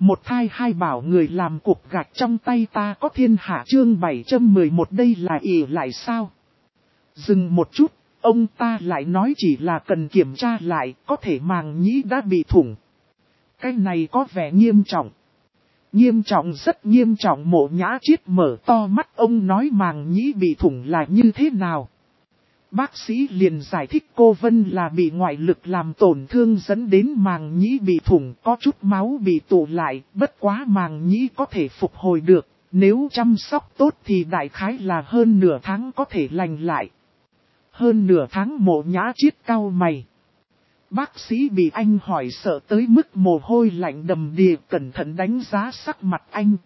Một thai hai bảo người làm cục gạch trong tay ta có thiên hạ chương 711 đây là ỷ lại sao? Dừng một chút, ông ta lại nói chỉ là cần kiểm tra lại, có thể màng nhĩ đã bị thủng. Cái này có vẻ nghiêm trọng. Nghiêm trọng rất nghiêm trọng. Mộ Nhã Chiết mở to mắt, ông nói màng nhĩ bị thủng là như thế nào? Bác sĩ liền giải thích cô Vân là bị ngoại lực làm tổn thương dẫn đến màng nhĩ bị thủng, có chút máu bị tụ lại, bất quá màng nhĩ có thể phục hồi được, nếu chăm sóc tốt thì đại khái là hơn nửa tháng có thể lành lại. Hơn nửa tháng. Mộ Nhã Chiết cau mày. Bác sĩ bị anh hỏi sợ tới mức mồ hôi lạnh đầm đìa, cẩn thận đánh giá sắc mặt anh.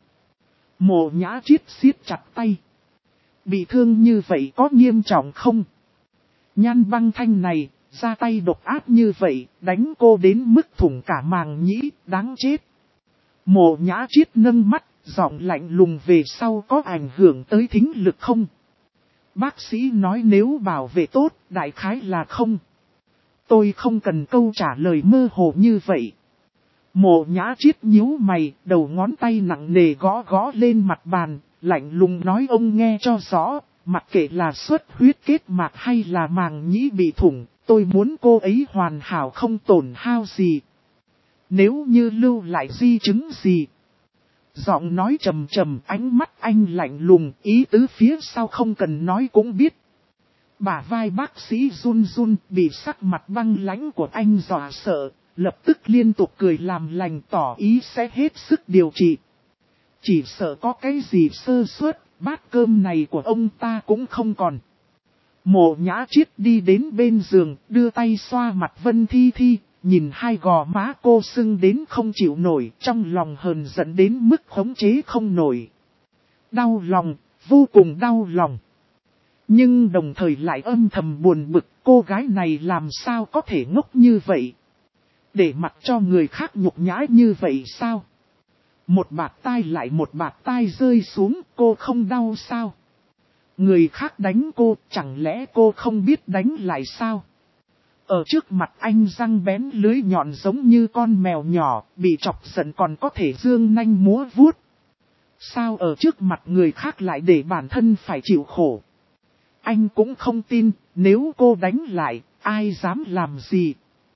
Mộ Nhã Chiết siết chặt tay. Bị thương như vậy có nghiêm trọng không? Nhan Băng Thanh này, ra tay độc ác như vậy, đánh cô đến mức thủng cả màng nhĩ, đáng chết. Mộ Nhã Chiết nâng mắt, giọng lạnh lùng về sau có ảnh hưởng tới thính lực không? Bác sĩ nói nếu bảo vệ tốt, đại khái là không. Tôi không cần câu trả lời mơ hồ như vậy. Mộ Nhã Chiết nhíu mày, đầu ngón tay nặng nề gõ gõ lên mặt bàn, lạnh lùng nói ông nghe cho rõ, mặc kệ là xuất huyết kết mạc hay là màng nhĩ bị thủng, tôi muốn cô ấy hoàn hảo không tổn hao gì. Nếu như lưu lại di chứng gì. Giọng nói trầm trầm, ánh mắt anh lạnh lùng, ý tứ phía sau không cần nói cũng biết. Bả vai bác sĩ run run, bị sắc mặt băng lãnh của anh dọa sợ, lập tức liên tục cười làm lành tỏ ý sẽ hết sức điều trị. Chỉ sợ có cái gì sơ suất, bát cơm này của ông ta cũng không còn. Mộ Nhã Chiết đi đến bên giường, đưa tay xoa mặt Vân Thi Thi, nhìn hai gò má cô sưng đến không chịu nổi, trong lòng hờn giận đến mức khống chế không nổi. Đau lòng, vô cùng đau lòng. Nhưng đồng thời lại âm thầm buồn bực, cô gái này làm sao có thể ngốc như vậy? Để mặc cho người khác nhục nhã như vậy sao? Một bạt tai lại một bạt tai rơi xuống, cô không đau sao? Người khác đánh cô, chẳng lẽ cô không biết đánh lại sao? Ở trước mặt anh răng bén lưới nhọn giống như con mèo nhỏ, bị chọc giận còn có thể dương nanh múa vuốt. Sao ở trước mặt người khác lại để bản thân phải chịu khổ? Anh cũng không tin, nếu cô đánh lại, ai dám làm gì?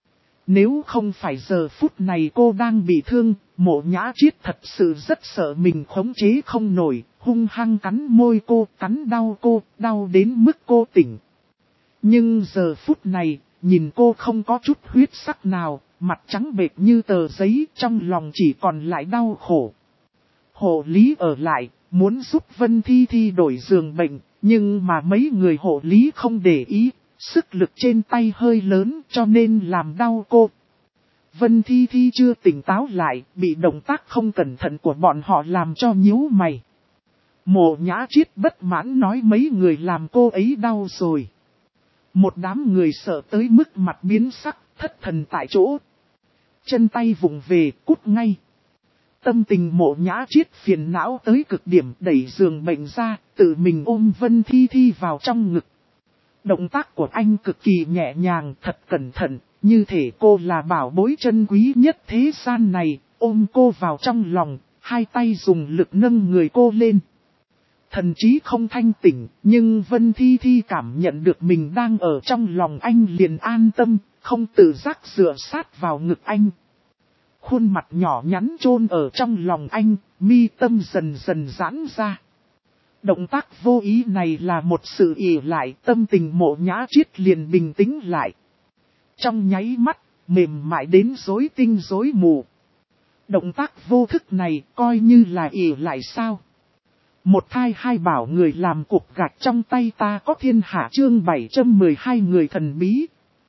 Nếu không phải giờ phút này cô đang bị thương, Mộ Nhã Chiết thật sự rất sợ mình khống chế không nổi, hung hăng cắn môi cô, cắn đau cô, đau đến mức cô tỉnh. Nhưng giờ phút này, nhìn cô không có chút huyết sắc nào, mặt trắng bệch như tờ giấy, trong lòng chỉ còn lại đau khổ. Hộ lý ở lại, muốn giúp Vân Thi Thi đổi giường bệnh, nhưng mà mấy người hộ lý không để ý, sức lực trên tay hơi lớn cho nên làm đau cô. Vân Thi Thi chưa tỉnh táo lại, bị động tác không cẩn thận của bọn họ làm cho nhíu mày. Mộ Nhã Chiết bất mãn nói mấy người làm cô ấy đau rồi. Một đám người sợ tới mức mặt biến sắc, thất thần tại chỗ. Chân tay vùng về, cút ngay. Tâm tình Mộ Nhã Chiết phiền não tới cực điểm, đẩy giường bệnh ra, tự mình ôm Vân Thi Thi vào trong ngực. Động tác của anh cực kỳ nhẹ nhàng, thật cẩn thận, như thể cô là bảo bối chân quý nhất thế gian này, ôm cô vào trong lòng, hai tay dùng lực nâng người cô lên. Thần trí không thanh tỉnh, nhưng Vân Thi Thi cảm nhận được mình đang ở trong lòng anh liền an tâm, không tự giác dựa sát vào ngực anh. Khuôn mặt nhỏ nhắn chôn ở trong lòng anh, mi tâm dần dần giãn ra. Động tác vô ý này là một sự ỷ lại, tâm tình Mộ Nhã Chiết liền bình tĩnh lại. Trong nháy mắt, mềm mại đến rối tinh rối mù. Động tác vô thức này coi như là ỷ lại sao? Một thai hai bảo người làm cục gạch trong tay ta có thiên hạ chương 712 người thần bí.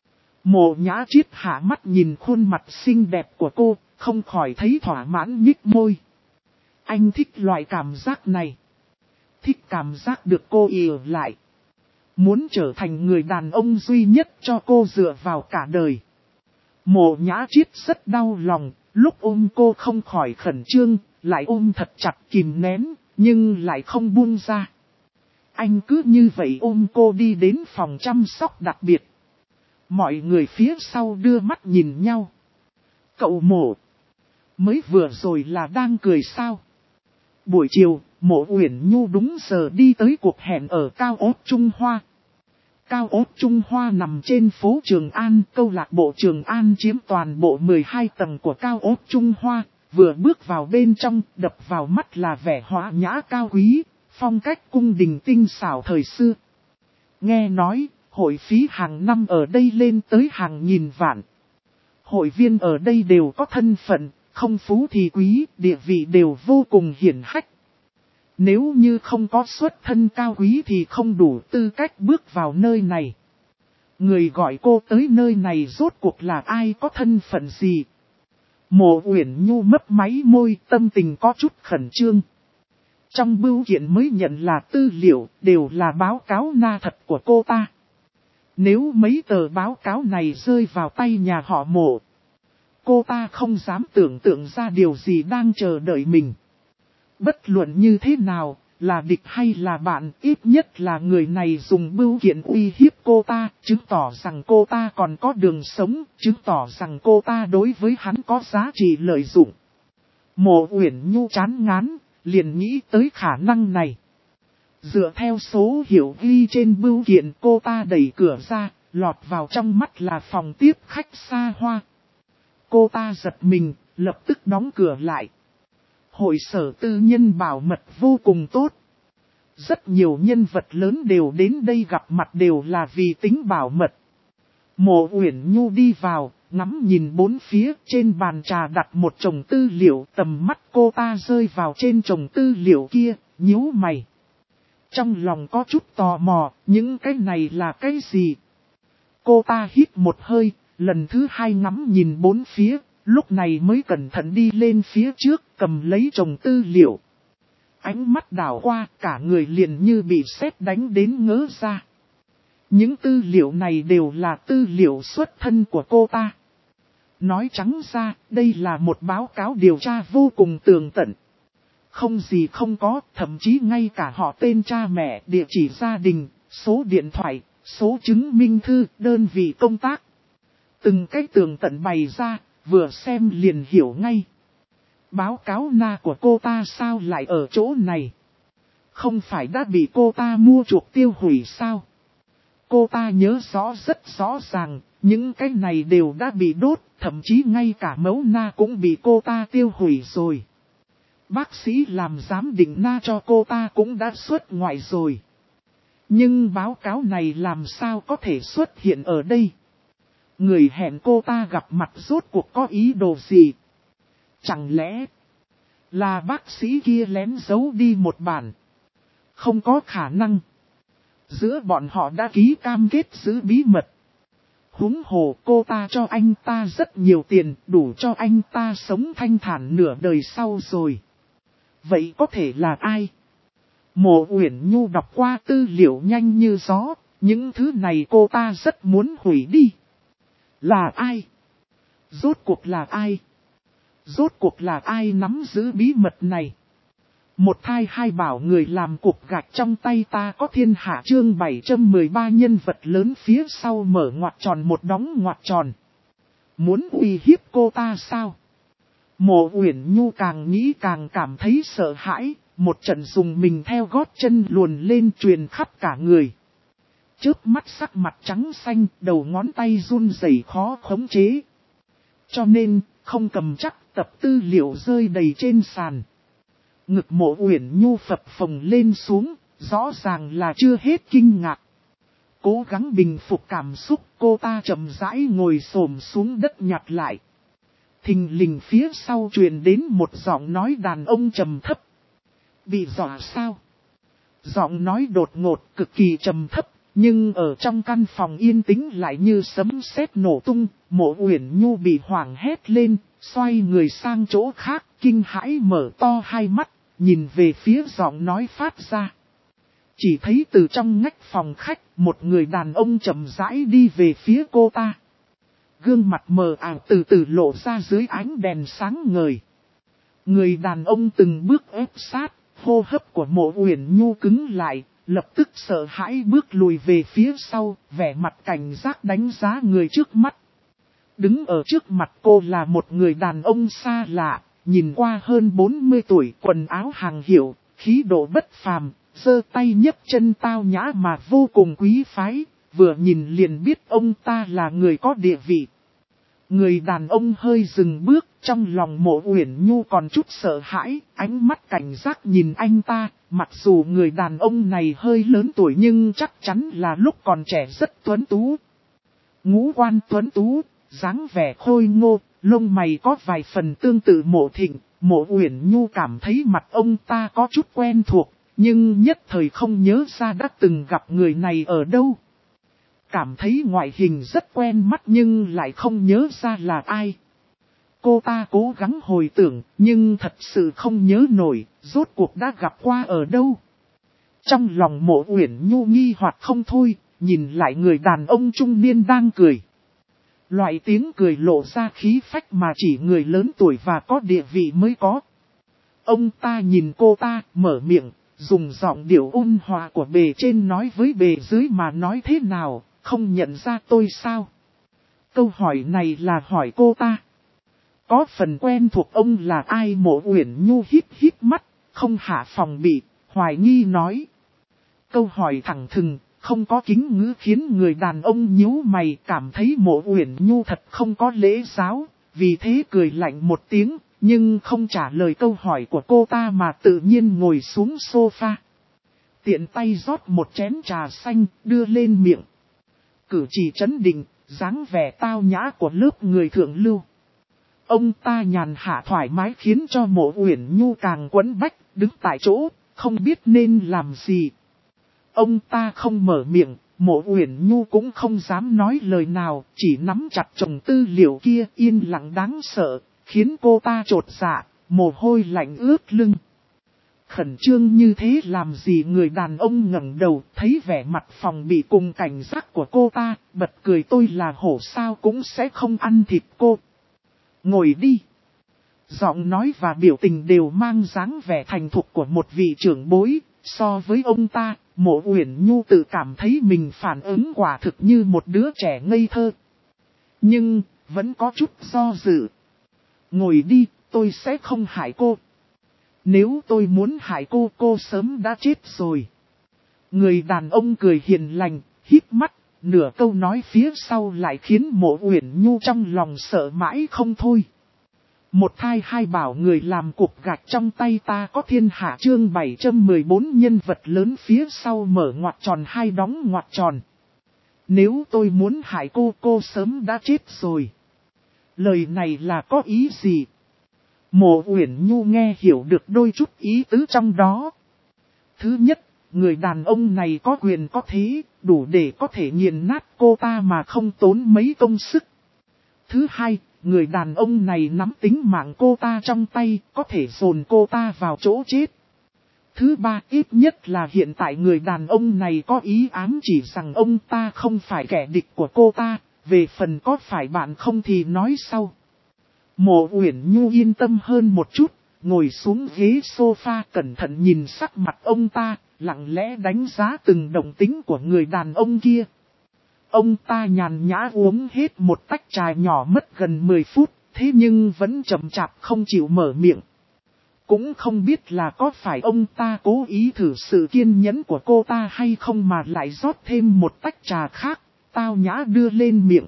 Mộ Nhã Chiết hạ mắt nhìn khuôn mặt xinh đẹp của cô, không khỏi thấy thỏa mãn nhích môi. Anh thích loại cảm giác này. Thích cảm giác được cô ỷ lại. Muốn trở thành người đàn ông duy nhất cho cô dựa vào cả đời. Mộ Nhã Chiết rất đau lòng, lúc ôm cô không khỏi khẩn trương, lại ôm thật chặt kìm nén, nhưng lại không buông ra. Anh cứ như vậy ôm cô đi đến phòng chăm sóc đặc biệt. Mọi người phía sau đưa mắt nhìn nhau. Cậu Mộ, Mới vừa rồi là đang cười sao? Buổi chiều, Mộ Uyển Nhu đúng giờ đi tới cuộc hẹn ở Cao Ốt Trung Hoa. Cao Ốt Trung Hoa nằm trên phố Trường An, câu lạc bộ Trường An chiếm toàn bộ 12 tầng của Cao Ốt Trung Hoa. Vừa bước vào bên trong, đập vào mắt là vẻ hóa nhã cao quý, phong cách cung đình tinh xảo thời xưa. Nghe nói, hội phí hàng năm ở đây lên tới hàng nghìn vạn. Hội viên ở đây đều có thân phận, không phú thì quý, địa vị đều vô cùng hiển hách. Nếu như không có xuất thân cao quý thì không đủ tư cách bước vào nơi này. Người gọi cô tới nơi này rốt cuộc là ai, có thân phận gì? Mộ Uyển Nhu mấp máy môi, tâm tình có chút khẩn trương. Trong bưu kiện mới nhận là tư liệu, đều là báo cáo na thật của cô ta. Nếu mấy tờ báo cáo này rơi vào tay nhà họ Mộ, cô ta không dám tưởng tượng ra điều gì đang chờ đợi mình. Bất luận như thế nào, là địch hay là bạn, ít nhất là người này dùng bưu kiện uy hiếp cô ta, chứng tỏ rằng cô ta còn có đường sống, chứng tỏ rằng cô ta đối với hắn có giá trị lợi dụng. Mộ Uyển Nhu chán ngán, liền nghĩ tới khả năng này. Dựa theo số hiệu ghi trên bưu kiện, cô ta đẩy cửa ra, lọt vào trong mắt là phòng tiếp khách xa hoa. Cô ta giật mình, lập tức đóng cửa lại. Hội sở tư nhân bảo mật vô cùng tốt. Rất nhiều nhân vật lớn đều đến đây gặp mặt đều là vì tính bảo mật. Mộ Uyển Nhu đi vào, ngắm nhìn bốn phía, trên bàn trà đặt một chồng tư liệu, tầm mắt cô ta rơi vào trên chồng tư liệu kia, nhíu mày. Trong lòng có chút tò mò, những cái này là cái gì? Cô ta hít một hơi, lần thứ hai ngắm nhìn bốn phía, lúc này mới cẩn thận đi lên phía trước, cầm lấy chồng tư liệu. Ánh mắt đảo qua, cả người liền như bị sét đánh đến ngớ ra. Những tư liệu này đều là tư liệu xuất thân của cô ta. Nói trắng ra, đây là một báo cáo điều tra vô cùng tường tận. Không gì không có, thậm chí ngay cả họ tên cha mẹ, địa chỉ gia đình, số điện thoại, số chứng minh thư, đơn vị công tác. Từng cái tường tận bày ra, vừa xem liền hiểu ngay. Báo cáo na của cô ta sao lại ở chỗ này? Không phải đã bị cô ta mua chuộc tiêu hủy sao? Cô ta nhớ rõ rất rõ ràng, những cái này đều đã bị đốt, thậm chí ngay cả mẫu na cũng bị cô ta tiêu hủy rồi. Bác sĩ làm giám định na cho cô ta cũng đã xuất ngoại rồi. Nhưng báo cáo này làm sao có thể xuất hiện ở đây? Người hẹn cô ta gặp mặt rốt cuộc có ý đồ gì? Chẳng lẽ là bác sĩ kia lén giấu đi một bản? Không có khả năng. Giữa bọn họ đã ký cam kết giữ bí mật. Huống hồ cô ta cho anh ta rất nhiều tiền, đủ cho anh ta sống thanh thản nửa đời sau rồi. Vậy có thể là ai? Mộ Uyển Nhu đọc qua tư liệu nhanh như gió, những thứ này cô ta rất muốn hủy đi. Là ai? Rốt cuộc là ai? Rốt cuộc là ai nắm giữ bí mật này? Một thai hai bảo người làm cục gạch trong tay ta có thiên hạ chương 713 nhân vật lớn phía sau mở ngoặc tròn một đóng ngoặc tròn. Muốn uy hiếp cô ta sao? Mộ Uyển Nhu càng nghĩ càng cảm thấy sợ hãi, một trận dùng mình theo gót chân luồn lên truyền khắp cả người. Chớp mắt sắc mặt trắng xanh, đầu ngón tay run rẩy khó khống chế. Cho nên, không cầm chắc, tập tư liệu rơi đầy trên sàn. Ngực Mộ Uyển Nhu phập phồng lên xuống, rõ ràng là chưa hết kinh ngạc. Cố gắng bình phục cảm xúc, cô ta chậm rãi ngồi xổm xuống đất nhặt lại. Thình lình phía sau truyền đến một giọng nói đàn ông trầm thấp. Bị dọa sao? Giọng nói đột ngột, cực kỳ trầm thấp, nhưng ở trong căn phòng yên tĩnh lại như sấm sét nổ tung. Mộ Uyển Nhu bị hoảng hét lên, xoay người sang chỗ khác, kinh hãi mở to hai mắt, nhìn về phía giọng nói phát ra. Chỉ thấy từ trong ngách phòng khách, một người đàn ông chậm rãi đi về phía cô ta. Gương mặt mờ ảo từ từ lộ ra dưới ánh đèn sáng ngời. Người đàn ông từng bước ép sát, hô hấp của Mộ Uyển Nhu cứng lại, lập tức sợ hãi bước lùi về phía sau, vẻ mặt cảnh giác đánh giá người trước mắt. Đứng ở trước mặt cô là một người đàn ông xa lạ, nhìn qua hơn 40 tuổi, quần áo hàng hiệu, khí độ bất phàm, giơ tay nhấc chân tao nhã mà vô cùng quý phái, vừa nhìn liền biết ông ta là người có địa vị. Người đàn ông hơi dừng bước, trong lòng Mộ Uyển Nhu còn chút sợ hãi, ánh mắt cảnh giác nhìn anh ta, mặc dù người đàn ông này hơi lớn tuổi nhưng chắc chắn là lúc còn trẻ rất tuấn tú. Ngũ quan tuấn tú, dáng vẻ khôi ngô, lông mày có vài phần tương tự Mộ Thịnh, Mộ Uyển Nhu cảm thấy mặt ông ta có chút quen thuộc, nhưng nhất thời không nhớ ra đã từng gặp người này ở đâu. Cảm thấy ngoại hình rất quen mắt nhưng lại không nhớ ra là ai. Cô ta cố gắng hồi tưởng nhưng thật sự không nhớ nổi, rốt cuộc đã gặp qua ở đâu. Trong lòng Mộ Uyển Nhu nghi hoặc không thôi, nhìn lại người đàn ông trung niên đang cười. Loại tiếng cười lộ ra khí phách mà chỉ người lớn tuổi và có địa vị mới có. Ông ta nhìn cô ta, mở miệng, dùng giọng điệu ôn hòa của bề trên nói với bề dưới mà nói thế nào, không nhận ra tôi sao? Câu hỏi này là hỏi cô ta. Có phần quen thuộc ông là ai? Mộ Uyển Nhu híp híp mắt, không hạ phòng bị, hoài nghi nói. Câu hỏi thẳng thừng, không có kính ngữ khiến người đàn ông nhíu mày, cảm thấy Mộ Uyển Nhu thật không có lễ giáo, vì thế cười lạnh một tiếng, nhưng không trả lời câu hỏi của cô ta mà tự nhiên ngồi xuống sofa. Tiện tay rót một chén trà xanh, đưa lên miệng. Cử chỉ trấn định, dáng vẻ tao nhã của lớp người thượng lưu. Ông ta nhàn hạ thoải mái khiến cho Mộ Uyển Nhu càng quẫn bách, đứng tại chỗ, không biết nên làm gì. Ông ta không mở miệng, Mộ Uyển Nhu cũng không dám nói lời nào, chỉ nắm chặt chồng tư liệu kia yên lặng đáng sợ, khiến cô ta trột dạ, mồ hôi lạnh ướt lưng. Khẩn trương như thế làm gì? Người đàn ông ngẩng đầu, thấy vẻ mặt phòng bị cùng cảnh giác của cô ta, bật cười. Tôi là hổ sao cũng sẽ không ăn thịt cô. Ngồi đi. Giọng nói và biểu tình đều mang dáng vẻ thành thục của một vị trưởng bối, so với ông ta, Mộ Uyển Nhu tự cảm thấy mình phản ứng quả thực như một đứa trẻ ngây thơ. Nhưng, vẫn có chút do dự. Ngồi đi, tôi sẽ không hại cô. Nếu tôi muốn hại cô sớm đã chết rồi. Người đàn ông cười hiền lành, híp mắt, nửa câu nói phía sau lại khiến Mộ Uyển Nhu trong lòng sợ mãi không thôi. Một thai hai bảo người làm cục gạch trong tay ta có thiên hạ chương 714 nhân vật lớn phía sau mở ngoặc tròn hai đóng ngoặc tròn. Nếu tôi muốn hại cô sớm đã chết rồi. Lời này là có ý gì? Mộ Uyển Nhu nghe hiểu được đôi chút ý tứ trong đó. Thứ nhất, người đàn ông này có quyền có thế, đủ để có thể nghiền nát cô ta mà không tốn mấy công sức. Thứ hai, người đàn ông này nắm tính mạng cô ta trong tay, có thể dồn cô ta vào chỗ chết. Thứ ba, ít nhất là hiện tại người đàn ông này có ý ám chỉ rằng ông ta không phải kẻ địch của cô ta, về phần có phải bạn không thì nói sau. Mộ Uyển Nhu yên tâm hơn một chút, ngồi xuống ghế sofa cẩn thận nhìn sắc mặt ông ta, lặng lẽ đánh giá từng động tính của người đàn ông kia. Ông ta nhàn nhã uống hết một tách trà nhỏ mất gần 10 phút, thế nhưng vẫn chậm chạp không chịu mở miệng. Cũng không biết là có phải ông ta cố ý thử sự kiên nhẫn của cô ta hay không mà lại rót thêm một tách trà khác, tao nhã đưa lên miệng.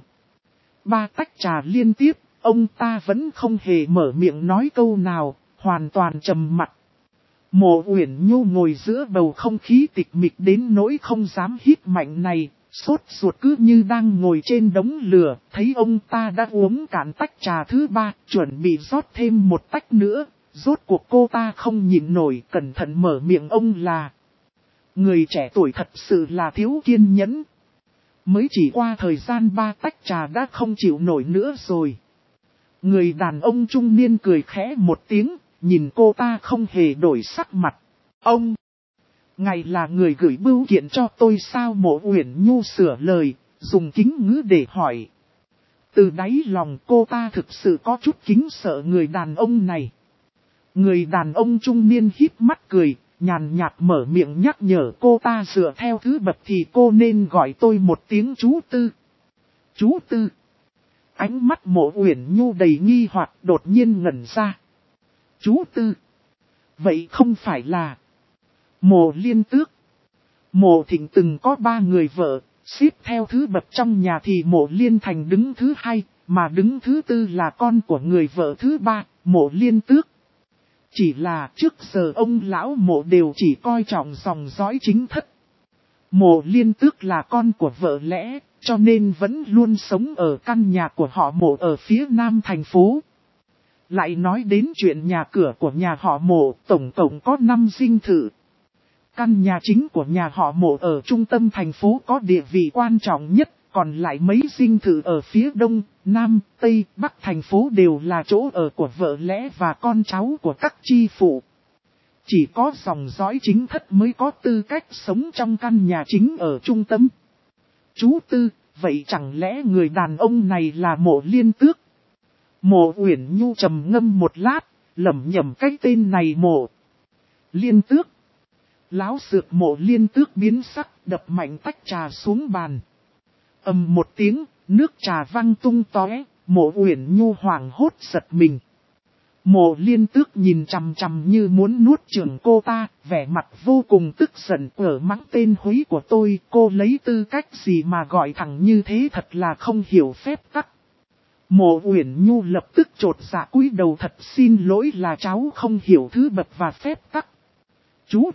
3 tách trà liên tiếp, ông ta vẫn không hề mở miệng nói câu nào, hoàn toàn trầm mặc. Mộ Uyển Nhu ngồi giữa bầu không khí tịch mịch đến nỗi không dám hít mạnh này, sốt ruột cứ như đang ngồi trên đống lửa, thấy ông ta đã uống cạn tách trà thứ 3, chuẩn bị rót thêm một tách nữa, rốt cuộc cô ta không nhịn nổi, cẩn thận mở miệng. Ông là người trẻ tuổi thật sự là thiếu kiên nhẫn. Mới chỉ qua thời gian 3 tách trà đã không chịu nổi nữa rồi. Người đàn ông trung niên cười khẽ một tiếng, nhìn cô ta không hề đổi sắc mặt. Ông, ngài là người gửi bưu kiện cho tôi sao? Mộ Uyển Nhu sửa lời, dùng kính ngữ để hỏi. Từ đáy lòng cô ta thực sự có chút kính sợ người đàn ông này. Người đàn ông trung niên híp mắt cười, nhàn nhạt mở miệng nhắc nhở cô ta dựa theo thứ bậc thì cô nên gọi tôi một tiếng chú Tư. Chú Tư. Ánh mắt Mộ Uyển Nhu đầy nghi hoặc đột nhiên ngẩn ra. Chú Tư. Vậy không phải là Mộ Liên Tước. Mộ Thịnh từng có 3 người vợ, xếp theo thứ bậc trong nhà thì Mộ Liên Thành đứng thứ 2, mà đứng thứ 4 là con của người vợ thứ 3, Mộ Liên Tước. Chỉ là trước giờ ông lão Mộ đều chỉ coi trọng dòng dõi chính thất. Mộ Liên Tước là con của vợ lẽ, cho nên vẫn luôn sống ở căn nhà của họ Mộ ở phía nam thành phố. Lại nói đến chuyện nhà cửa của nhà họ Mộ, tổng cộng có 5 dinh thự. Căn nhà chính của nhà họ Mộ ở trung tâm thành phố có địa vị quan trọng nhất, còn lại mấy dinh thự ở phía đông, nam, tây, bắc thành phố đều là chỗ ở của vợ lẽ và con cháu của các chi phụ. Chỉ có dòng dõi chính thất mới có tư cách sống trong căn nhà chính ở trung tâm. Chú Tư, vậy chẳng lẽ người đàn ông này là Mộ Liên Tước? Mộ Uyển Nhu trầm ngâm một lát, lẩm nhẩm cái tên này Mộ Liên Tước. Láo xược Mộ Liên Tước biến sắc, đập mạnh tách trà xuống bàn. Ầm một tiếng, nước trà văng tung tóe, Mộ Uyển Nhu hoảng hốt giật mình. Mộ Liên Tước nhìn chằm chằm như muốn nuốt chửng cô ta, vẻ mặt vô cùng tức giận ở mắng tên húy của tôi. Cô lấy tư cách gì mà gọi thẳng như thế, thật là không hiểu phép tắc. Mộ Uyển Nhu lập tức chột dạ cúi đầu, thật xin lỗi là cháu không hiểu thứ bậc và phép tắc. Chú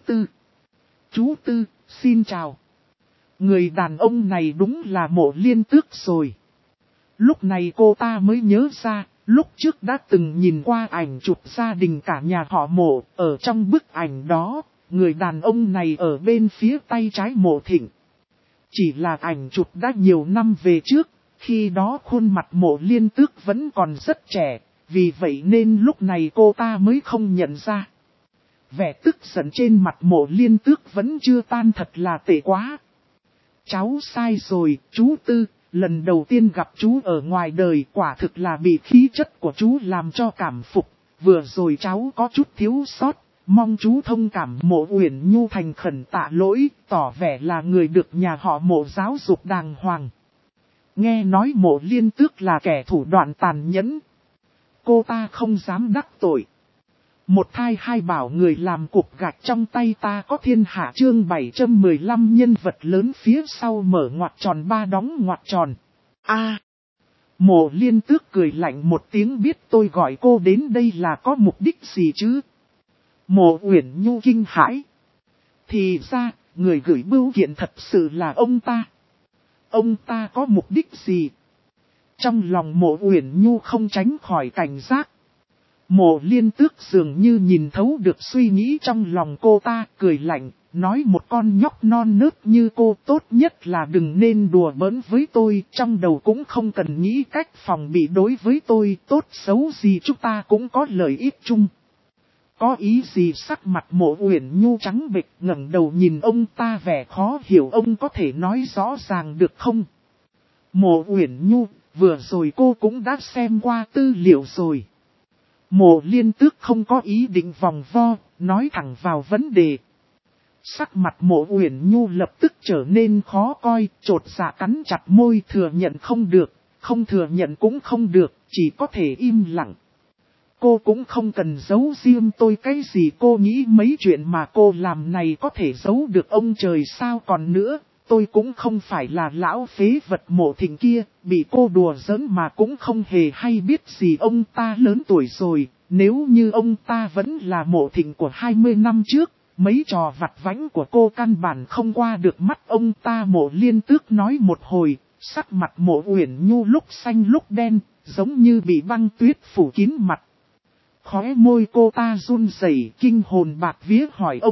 Tư, xin chào. Người đàn ông này đúng là Mộ Liên Tước rồi. Lúc này cô ta mới nhớ ra, lúc trước đã từng nhìn qua ảnh chụp gia đình cả nhà họ Mộ, ở trong bức ảnh đó, người đàn ông này ở bên phía tay trái Mộ Thịnh. Chỉ là ảnh chụp đã nhiều năm về trước, khi đó khuôn mặt Mộ Liên Tước vẫn còn rất trẻ, vì vậy nên lúc này cô ta mới không nhận ra. Vẻ tức giận trên mặt Mộ Liên Tước vẫn chưa tan, thật là tệ quá. Cháu sai rồi, chú Tư, lần đầu tiên gặp chú ở ngoài đời quả thực là bị khí chất của chú làm cho cảm phục. Vừa rồi cháu có chút thiếu sót, mong chú thông cảm. Mộ Uyển Nhu thành khẩn tạ lỗi, tỏ vẻ là người được nhà họ Mộ giáo dục đàng hoàng. Nghe nói Mộ Liên Tước là kẻ thủ đoạn tàn nhẫn, cô ta không dám đắc tội. Một thai hai bảo người làm cục gạch trong tay ta có thiên hạ. Chương 715 nhân vật lớn phía sau mở ngoặc tròn 3 đóng ngoặc tròn. Mộ Liên Tước cười lạnh một tiếng, biết tôi gọi cô đến đây là có mục đích gì chứ? Mộ Uyển Nhu kinh hãi. Thì ra, người gửi bưu kiện thật sự là ông ta. Ông ta có mục đích gì? Trong lòng Mộ Uyển Nhu không tránh khỏi cảnh giác. Mộ Liên Tước dường như nhìn thấu được suy nghĩ trong lòng cô ta, cười lạnh, nói một con nhóc non nớt như cô tốt nhất là đừng nên đùa bỡn với tôi, trong đầu cũng không cần nghĩ cách phòng bị đối với tôi, tốt xấu gì chúng ta cũng có lợi ích chung. Có ý gì? Sắc mặt Mộ Uyển Nhu trắng bệch, ngẩng đầu nhìn ông ta vẻ khó hiểu, ông có thể nói rõ ràng được không? Mộ Uyển Nhu, vừa rồi cô cũng đã xem qua tư liệu rồi. Mộ Liên Tước không có ý định vòng vo, nói thẳng vào vấn đề. Sắc mặt Mộ Uyển Nhu lập tức trở nên khó coi, chột dạ cắn chặt môi, thừa nhận không được, không thừa nhận cũng không được, chỉ có thể im lặng. Cô cũng không cần giấu riêng tôi cái gì, cô nghĩ mấy chuyện mà cô làm này có thể giấu được ông trời sao? Còn nữa, tôi cũng không phải là lão phế vật Mộ Thịnh kia, bị cô đùa giỡn mà cũng không hề hay biết gì. Ông ta lớn tuổi rồi, nếu như ông ta vẫn là Mộ Thịnh của 20 năm trước, mấy trò vặt vãnh của cô căn bản không qua được mắt ông ta. Mộ Liên Tước nói một hồi, sắc mặt Mộ Uyển Nhu lúc xanh lúc đen, giống như bị băng tuyết phủ kín mặt. Khóe môi cô ta run rẩy, kinh hồn bạt vía hỏi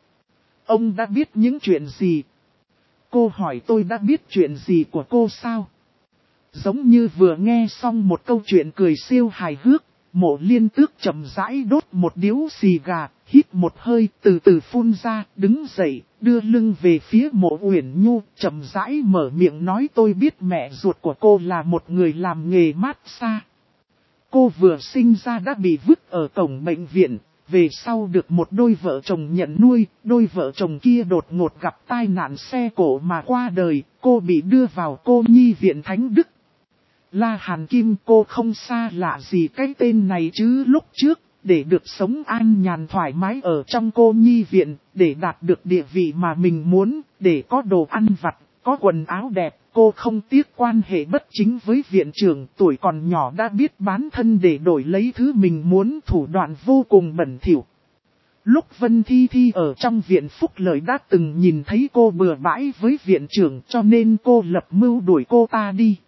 ông đã biết những chuyện gì? Cô hỏi tôi đã biết chuyện gì của cô sao? Giống như vừa nghe xong một câu chuyện cười siêu hài hước, Mộ Liên Tước chậm rãi đốt một điếu xì gà, hít một hơi, từ từ phun ra, đứng dậy, đưa lưng về phía Mộ Uyển Nhu, chậm rãi mở miệng nói, tôi biết mẹ ruột của cô là một người làm nghề massage. Cô vừa sinh ra đã bị vứt ở cổng bệnh viện, về sau được một đôi vợ chồng nhận nuôi, đôi vợ chồng kia đột ngột gặp tai nạn xe cộ mà qua đời, cô bị đưa vào cô nhi viện Thánh Đức. La Hàn Kim, cô không xa lạ gì cái tên này chứ? Lúc trước, để được sống an nhàn thoải mái ở trong cô nhi viện, để đạt được địa vị mà mình muốn, để có đồ ăn vặt, có quần áo đẹp. Cô không tiếc quan hệ bất chính với viện trưởng, tuổi còn nhỏ đã biết bán thân để đổi lấy thứ mình muốn, thủ đoạn vô cùng bẩn thỉu. Lúc Vân Thi Thi ở trong viện Phúc Lợi đã từng nhìn thấy cô bừa bãi với viện trưởng, cho nên cô lập mưu đuổi cô ta đi.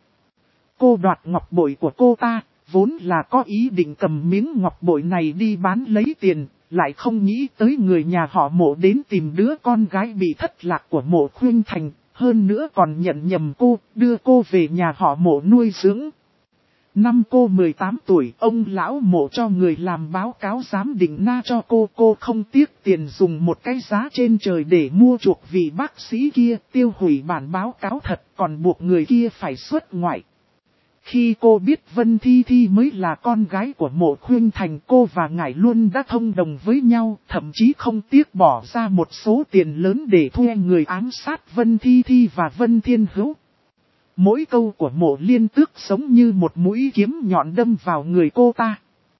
Cô đoạt ngọc bội của cô ta, vốn là có ý định cầm miếng ngọc bội này đi bán lấy tiền, lại không nghĩ tới người nhà họ Mộ đến tìm đứa con gái bị thất lạc của Mộ Khuynh Thành, hơn nữa còn nhận nhầm cô, đưa cô về nhà họ Mộ nuôi dưỡng. Năm cô 18 tuổi, ông lão Mộ cho người làm báo cáo giám định na cho cô không tiếc tiền dùng một cái giá trên trời để mua chuộc vị bác sĩ kia, tiêu hủy bản báo cáo thật, còn buộc người kia phải xuất ngoại. Khi cô biết Vân Thi Thi mới là con gái của Mộ Khuynh Thành, cô và ngài luôn đã thông đồng với nhau, thậm chí không tiếc bỏ ra một số tiền lớn để thuê người ám sát Vân Thi Thi và Vân Thiên Hữu. Mỗi câu của Mộ Liên Tước giống như một mũi kiếm nhọn đâm vào người cô ta.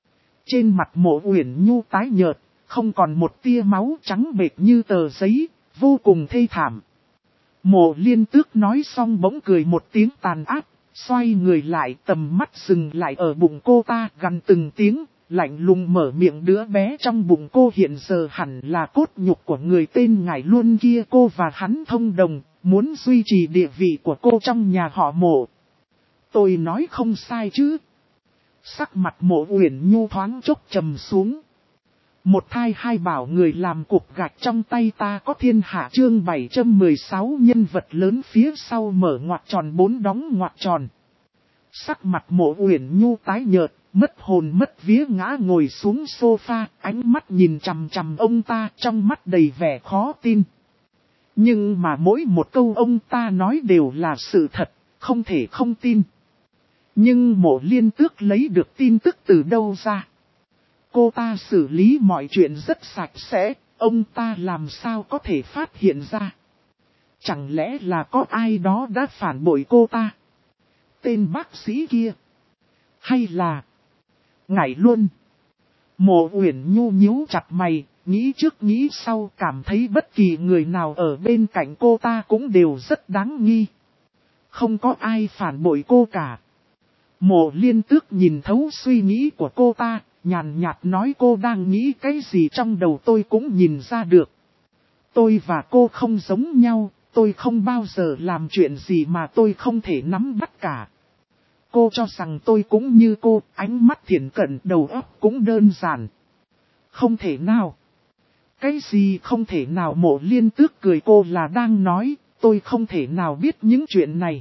Trên mặt Mộ Uyển Nhu tái nhợt, không còn một tia máu, trắng bệch như tờ giấy, vô cùng thê thảm. Mộ Liên Tước nói xong bỗng cười một tiếng tàn ác, xoay người lại, tầm mắt dừng lại ở bụng cô ta, gằn từng tiếng, lạnh lùng mở miệng, đứa bé trong bụng cô hiện giờ hẳn là cốt nhục của người tên Ngải Luân kia. Cô và hắn thông đồng, muốn duy trì địa vị của cô trong nhà họ Mộ. Tôi nói không sai chứ? Sắc mặt Mộ Uyển Nhu thoáng chốc trầm xuống. Một thai hai bảo người làm cục gạch trong tay ta có thiên hạ, chương 716 nhân vật lớn phía sau mở ngoặc tròn 4 đóng ngoặc tròn. Sắc mặt Mộ Uyển Nhu tái nhợt, mất hồn mất vía ngã ngồi xuống sofa, ánh mắt nhìn chằm chằm ông ta, trong mắt đầy vẻ khó tin. Nhưng mà mỗi một câu ông ta nói đều là sự thật, không thể không tin. Nhưng Mộ Liên Tước lấy được tin tức từ đâu ra? Cô ta xử lý mọi chuyện rất sạch sẽ, ông ta làm sao có thể phát hiện ra? Chẳng lẽ là có ai đó đã phản bội cô ta? Tên bác sĩ kia? Hay là Ngải Luân? Mộ Uyển Nhu nhíu chặt mày, nghĩ trước nghĩ sau, cảm thấy bất kỳ người nào ở bên cạnh cô ta cũng đều rất đáng nghi. Không có ai phản bội cô cả. Mộ Liên Tước nhìn thấu suy nghĩ của cô ta, nhàn nhạt nói, cô đang nghĩ cái gì trong đầu tôi cũng nhìn ra được. Tôi và cô không giống nhau, tôi không bao giờ làm chuyện gì mà tôi không thể nắm bắt cả. Cô cho rằng tôi cũng như cô, ánh mắt thiển cận, đầu óc cũng đơn giản. Không thể nào. Cái gì không thể nào? Mộ Liên Tước cười, cô là đang nói, tôi không thể nào biết những chuyện này.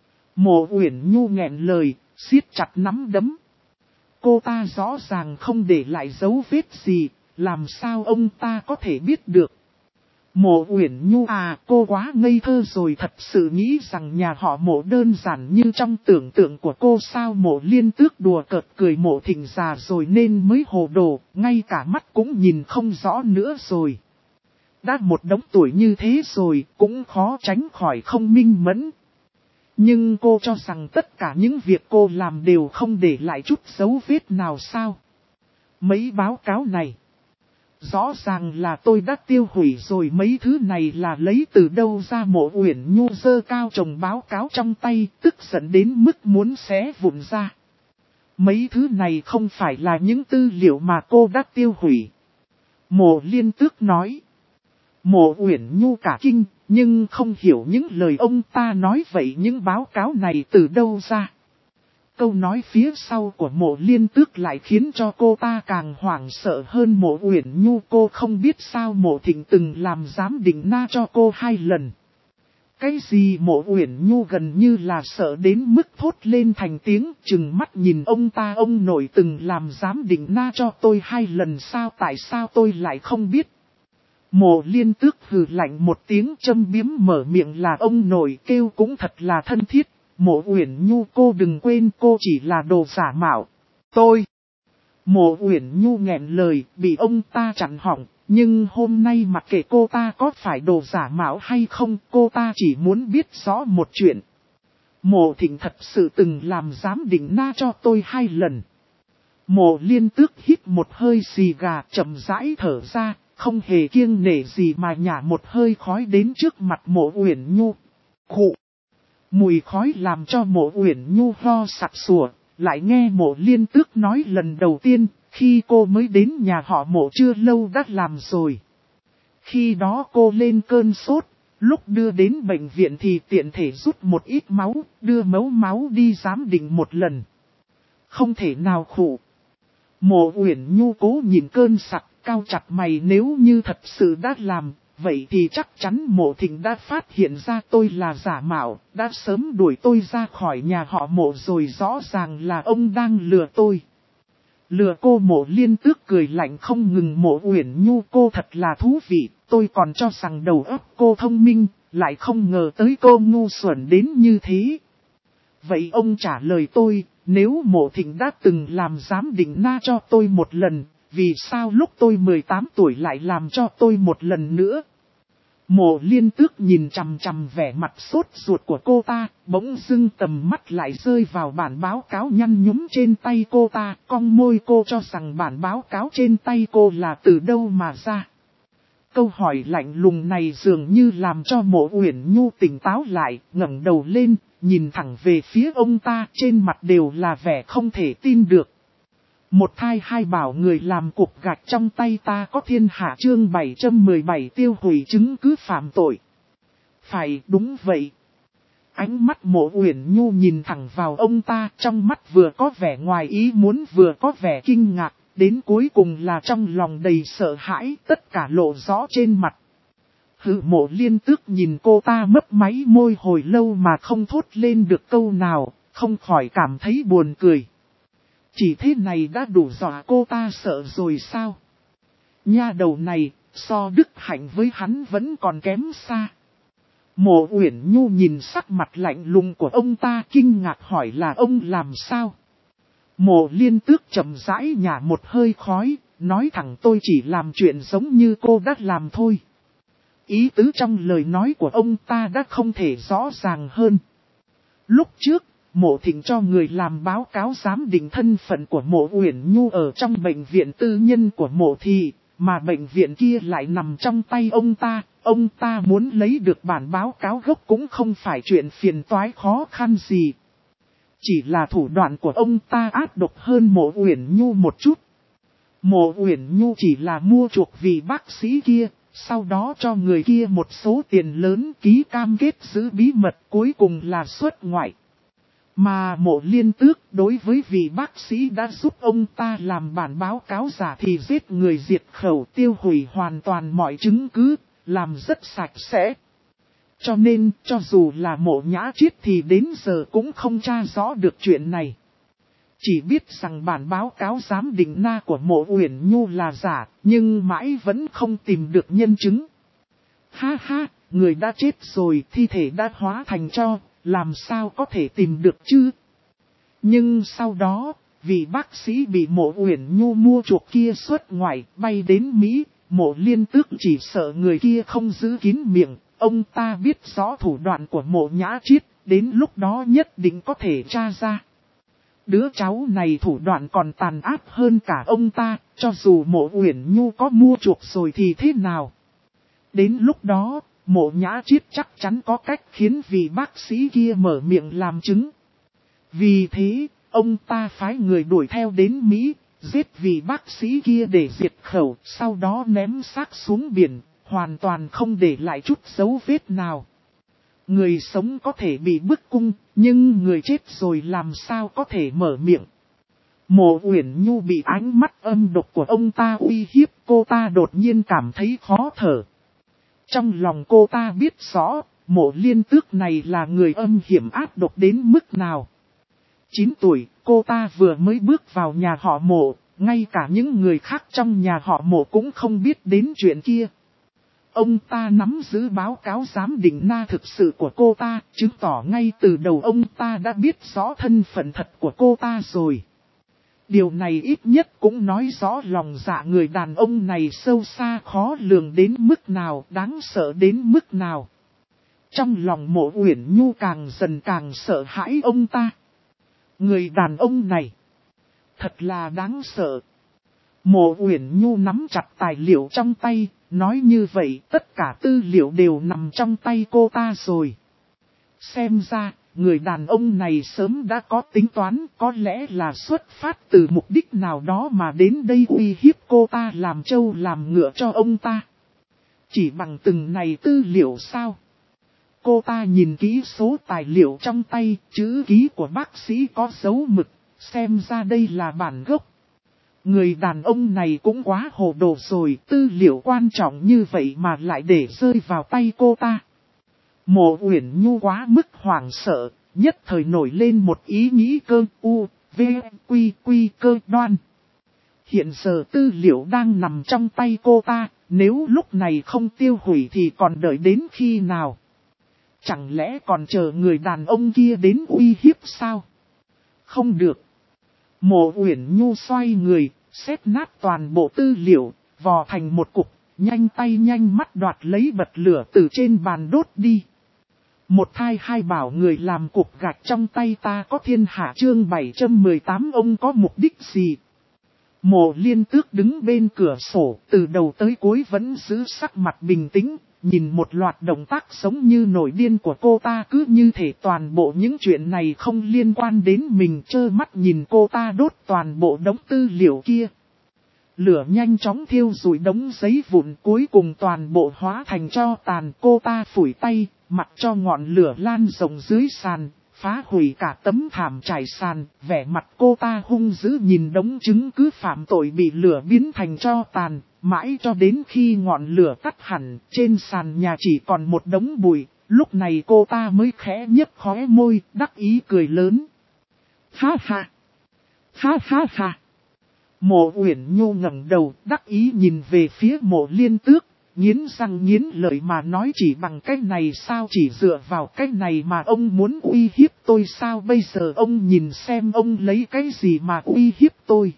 Mộ Uyển Nhu nghẹn lời, siết chặt nắm đấm. Cô ta rõ ràng không để lại dấu vết gì, làm sao ông ta có thể biết được? Mộ Uyển Nhu à, cô quá ngây thơ rồi, thật sự nghĩ rằng nhà họ Mộ đơn giản như trong tưởng tượng của cô sao? Mộ Liên Tước đùa cợt cười, Mộ Thịnh già rồi nên mới hồ đồ, ngay cả mắt cũng nhìn không rõ nữa rồi. Đã một đống tuổi như thế rồi, cũng khó tránh khỏi không minh mẫn. Nhưng cô cho rằng tất cả những việc cô làm đều không để lại chút dấu vết nào sao? Mấy báo cáo này, rõ ràng là tôi đã tiêu hủy rồi, mấy thứ này là lấy từ đâu ra? Mộ Uyển Nhu giơ cao chồng báo cáo trong tay, tức giận đến mức muốn xé vụn ra. Mấy thứ này không phải là những tư liệu mà cô đã tiêu hủy. Mộ Liên Tước nói. Mộ Uyển Nhu cả kinh, nhưng không hiểu những lời ông ta nói, vậy những báo cáo này từ đâu ra? Câu nói phía sau của Mộ Liên Tước lại khiến cho cô ta càng hoảng sợ hơn. Mộ Uyển Nhu, cô không biết sao Mộ Thịnh từng làm giám định na cho cô 2 lần. Cái gì? Mộ Uyển Nhu gần như là sợ đến mức thốt lên thành tiếng, trừng mắt nhìn ông ta. Ông nội từng làm giám định na cho tôi 2 lần sao? Tại sao tôi lại không biết? Mộ Liên Tước hừ lạnh một tiếng, châm biếm mở miệng, là ông nội kêu cũng thật là thân thiết. Mộ Uyển Nhu, cô đừng quên cô chỉ là đồ giả mạo. Tôi. Mộ Uyển Nhu nghẹn lời, bị ông ta chặn họng, nhưng hôm nay mặc kệ cô ta có phải đồ giả mạo hay không, cô ta chỉ muốn biết rõ một chuyện. Mộ Thịnh thật sự từng làm giám định na cho tôi 2 lần. Mộ Liên Tước hít một hơi xì gà chậm rãi thở ra, không hề kiêng nể gì mà nhả một hơi khói đến trước mặt Mộ Uyển Nhu. Khụ! Mùi khói làm cho Mộ Uyển Nhu ho sặc sủa, lại nghe Mộ Liên Tước nói lần đầu tiên, khi cô mới đến nhà họ Mộ chưa lâu đã làm rồi. Khi đó cô lên cơn sốt, lúc đưa đến bệnh viện thì tiện thể rút một ít máu, đưa mẫu máu đi giám định một lần. Không thể nào khụ. Mộ Uyển Nhu cố nhìn cơn sặc, cau chặt mày, nếu như thật sự đã làm, vậy thì chắc chắn Mộ Thịnh đã phát hiện ra tôi là giả mạo, đã sớm đuổi tôi ra khỏi nhà họ Mộ rồi, rõ ràng là ông đang lừa tôi. Lừa cô? Mộ Liên Tước cười lạnh không ngừng. Mộ Uyển Nhu, cô thật là thú vị, tôi còn cho rằng đầu óc cô thông minh, lại không ngờ tới cô ngu xuẩn đến như thế. Vậy ông trả lời tôi, nếu Mộ Thịnh đã từng làm giám định na cho tôi một lần, vì sao lúc tôi 18 tuổi lại làm cho tôi một lần nữa? Mộ Liên Tước nhìn chằm chằm vẻ mặt sốt ruột của cô ta, bỗng dưng tầm mắt lại rơi vào bản báo cáo nhăn nhúm trên tay cô ta, cong môi. Cô cho rằng bản báo cáo trên tay cô là từ đâu mà ra? Câu hỏi lạnh lùng này dường như làm cho Mộ Uyển Nhu tỉnh táo lại, ngẩng đầu lên, nhìn thẳng về phía ông ta, trên mặt đều là vẻ không thể tin được. Một thai hai bảo người làm cục gạch trong tay ta có thiên hạ, chương 717 tiêu hủy chứng cứ phạm tội. Phải, đúng vậy. Ánh mắt Mộ Uyển Nhu nhìn thẳng vào ông ta, trong mắt vừa có vẻ ngoài ý muốn vừa có vẻ kinh ngạc, đến cuối cùng là trong lòng đầy sợ hãi, tất cả lộ rõ trên mặt. Mộ Liên Tước nhìn cô ta mấp máy môi hồi lâu mà không thốt lên được câu nào, không khỏi cảm thấy buồn cười. Chỉ thế này đã đủ dọa cô ta sợ rồi sao? Nha đầu này, so đức hạnh với hắn vẫn còn kém xa. Mộ Uyển Nhu nhìn sắc mặt lạnh lùng của ông ta, kinh ngạc hỏi là ông làm sao? Mộ Liên Tước chậm rãi nhả một hơi khói, nói thẳng tôi chỉ làm chuyện giống như cô đã làm thôi. Ý tứ trong lời nói của ông ta đã không thể rõ ràng hơn. Lúc trước, Mộ Thịnh cho người làm báo cáo giám định thân phận của Mộ Uyển Nhu ở trong bệnh viện tư nhân của Mộ Thị, mà bệnh viện kia lại nằm trong tay ông ta muốn lấy được bản báo cáo gốc cũng không phải chuyện phiền toái khó khăn gì. Chỉ là thủ đoạn của ông ta ác độc hơn Mộ Uyển Nhu một chút. Mộ Uyển Nhu chỉ là mua chuộc vì bác sĩ kia, sau đó cho người kia một số tiền lớn, ký cam kết giữ bí mật, cuối cùng là xuất ngoại. Mà Mộ Liên Tước đối với vị bác sĩ đã giúp ông ta làm bản báo cáo giả thì giết người diệt khẩu, tiêu hủy hoàn toàn mọi chứng cứ, làm rất sạch sẽ. Cho nên, cho dù là Mộ Nhã Chiết thì đến giờ cũng không tra rõ được chuyện này. Chỉ biết rằng bản báo cáo giám định na của Mộ Uyển Nhu là giả, nhưng mãi vẫn không tìm được nhân chứng. Ha ha, người đã chết rồi, thi thể đã hóa thành tro, làm sao có thể tìm được chứ? Nhưng sau đó, vì bác sĩ bị Mộ Uyển Nhu mua chuộc kia xuất ngoại, bay đến Mỹ, Mộ Liên Tước chỉ sợ người kia không giữ kín miệng, ông ta biết rõ thủ đoạn của Mộ Nhã Chiết, đến lúc đó nhất định có thể tra ra. Đứa cháu này thủ đoạn còn tàn ác hơn cả ông ta, cho dù Mộ Uyển Nhu có mua chuộc rồi thì thế nào? Đến lúc đó, Mộ Nhã Chiết chắc chắn có cách khiến vị bác sĩ kia mở miệng làm chứng. Vì thế, ông ta phái người đuổi theo đến Mỹ, giết vị bác sĩ kia để diệt khẩu, sau đó ném xác xuống biển, hoàn toàn không để lại chút dấu vết nào. Người sống có thể bị bức cung, nhưng người chết rồi làm sao có thể mở miệng. Mộ Uyển Nhu bị ánh mắt âm độc của ông ta uy hiếp, cô ta đột nhiên cảm thấy khó thở. Trong lòng cô ta biết rõ, Mộ Liên Tước này là người âm hiểm ác độc đến mức nào. 9 tuổi, cô ta vừa mới bước vào nhà họ Mộ, ngay cả những người khác trong nhà họ Mộ cũng không biết đến chuyện kia. Ông ta nắm giữ báo cáo giám định na thực sự của cô ta, chứng tỏ ngay từ đầu ông ta đã biết rõ thân phận thật của cô ta rồi. Điều này ít nhất cũng nói rõ lòng dạ người đàn ông này sâu xa khó lường đến mức nào, đáng sợ đến mức nào. Trong lòng Mộ Uyển Nhu càng dần càng sợ hãi ông ta. Người đàn ông này Thật là đáng sợ. Mộ Uyển Nhu nắm chặt tài liệu trong tay, nói như vậy tất cả tư liệu đều nằm trong tay cô ta rồi. Xem ra, người đàn ông này sớm đã có tính toán, có lẽ là xuất phát từ mục đích nào đó mà đến đây uy hiếp cô ta làm trâu làm ngựa cho ông ta. Chỉ bằng từng này tư liệu sao? Cô ta nhìn kỹ số tài liệu trong tay, chữ ký của bác sĩ có dấu mực, xem ra đây là bản gốc. Người đàn ông này cũng quá hồ đồ rồi, tư liệu quan trọng như vậy mà lại để rơi vào tay cô ta. Mộ Uyển Nhu quá mức hoảng sợ, nhất thời nổi lên một ý nghĩ cơ cơ đoan. Hiện giờ tư liệu đang nằm trong tay cô ta, nếu lúc này không tiêu hủy thì còn đợi đến khi nào? Chẳng lẽ còn chờ người đàn ông kia đến uy hiếp sao? Không được. Mộ Uyển Nhu xoay người, xếp nát toàn bộ tư liệu, vò thành một cục, nhanh tay nhanh mắt đoạt lấy bật lửa từ trên bàn đốt đi. Một thai hai bảo người làm cục gạch trong tay ta có thiên hạ chương 718 ông có mục đích gì? Mộ Liên Tước đứng bên cửa sổ, từ đầu tới cuối vẫn giữ sắc mặt bình tĩnh, nhìn một loạt động tác giống như nổi điên của cô ta cứ như thể toàn bộ những chuyện này không liên quan đến mình, trơ mắt nhìn cô ta đốt toàn bộ đống tư liệu kia. Lửa nhanh chóng thiêu rụi đống giấy vụn, cuối cùng toàn bộ hóa thành tro tàn. Cô ta phủi tay, mặc cho ngọn lửa lan rộng dưới sàn, phá hủy cả tấm thảm trải sàn. Vẻ mặt cô ta hung dữ nhìn đống chứng cứ phạm tội bị lửa biến thành tro tàn, mãi cho đến khi ngọn lửa tắt hẳn, trên sàn nhà chỉ còn một đống bụi. Lúc này cô ta mới khẽ nhếch khóe môi, đắc ý cười lớn. Ha ha! Ha ha ha! Mộ Uyển Nhu ngẩng đầu, đắc ý nhìn về phía Mộ Liên Tước, nghiến răng nghiến lợi mà nói, chỉ bằng cách này sao, chỉ dựa vào cách này mà ông muốn uy hiếp tôi sao? Bây giờ ông nhìn xem ông lấy cái gì mà uy hiếp tôi.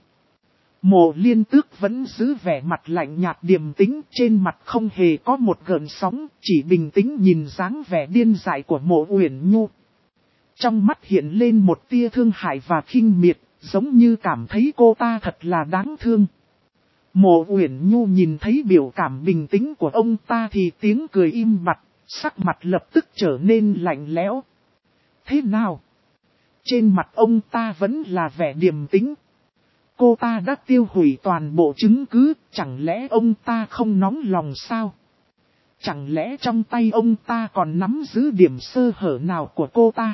Mộ Liên Tước vẫn giữ vẻ mặt lạnh nhạt điềm tĩnh, trên mặt không hề có một gợn sóng, chỉ bình tĩnh nhìn dáng vẻ điên dại của Mộ Uyển Nhu. Trong mắt hiện lên một tia thương hại và khinh miệt, giống như cảm thấy cô ta thật là đáng thương. Mộ Uyển Nhu nhìn thấy biểu cảm bình tĩnh của ông ta thì tiếng cười im bặt, sắc mặt lập tức trở nên lạnh lẽo. Thế nào? Trên mặt ông ta vẫn là vẻ điềm tĩnh. Cô ta đã tiêu hủy toàn bộ chứng cứ, chẳng lẽ ông ta không nóng lòng sao? Chẳng lẽ trong tay ông ta còn nắm giữ điểm sơ hở nào của cô ta?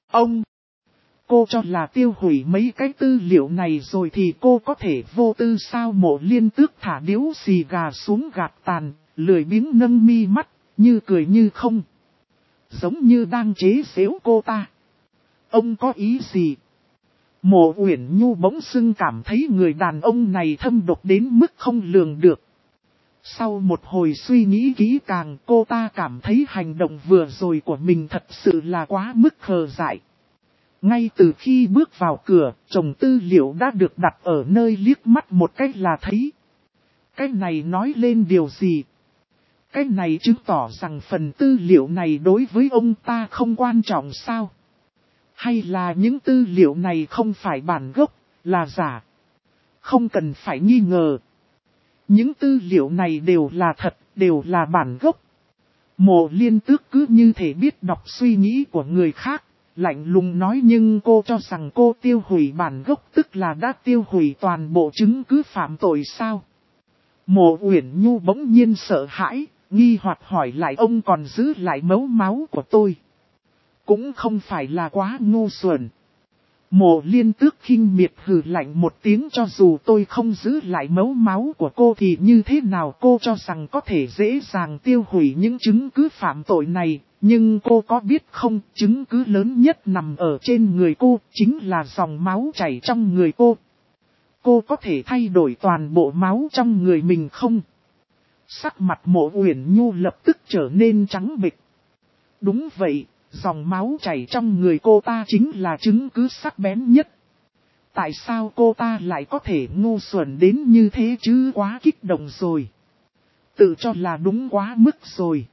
Cô cho là tiêu hủy mấy cái tư liệu này rồi thì cô có thể vô tư sao? Mộ Liên Tước thả điếu xì gà xuống gạt tàn, lười biếng nâng mi mắt, như cười như không. Giống như đang chế giễu cô ta. Ông có ý gì? Mộ Uyển Nhu bỗng dưng cảm thấy người đàn ông này thâm độc đến mức không lường được. Sau một hồi suy nghĩ kỹ càng, cô ta cảm thấy hành động vừa rồi của mình thật sự là quá mức khờ dại. Ngay từ khi bước vào cửa, chồng tư liệu đã được đặt ở nơi liếc mắt một cách là thấy. Cái này nói lên điều gì? Cái này chứng tỏ rằng phần tư liệu này đối với ông ta không quan trọng sao? Hay là những tư liệu này không phải bản gốc, là giả? Không cần phải nghi ngờ. Những tư liệu này đều là thật, đều là bản gốc. Mộ Liên Tước cứ như thể biết đọc suy nghĩ của người khác. Lạnh lùng nói, nhưng cô cho rằng cô tiêu hủy bản gốc tức là đã tiêu hủy toàn bộ chứng cứ phạm tội sao? Mộ Uyển Nhu bỗng nhiên sợ hãi, nghi hoặc hỏi lại, ông còn giữ lại mấu máu của tôi. Cũng không phải là quá ngu xuẩn. Mộ Liên Tước khinh miệt hừ lạnh một tiếng, cho dù tôi không giữ lại mấu máu của cô thì như thế nào? Cô cho rằng có thể dễ dàng tiêu hủy những chứng cứ phạm tội này. Nhưng cô có biết không, chứng cứ lớn nhất nằm ở trên người cô, chính là dòng máu chảy trong người cô. Cô có thể thay đổi toàn bộ máu trong người mình không? Sắc mặt Mộ Uyển Nhu lập tức trở nên trắng bệch. Đúng vậy, dòng máu chảy trong người cô ta chính là chứng cứ sắc bén nhất. Tại sao cô ta lại có thể ngu xuẩn đến như thế chứ? Quá kích động rồi. Tự cho là đúng quá mức rồi.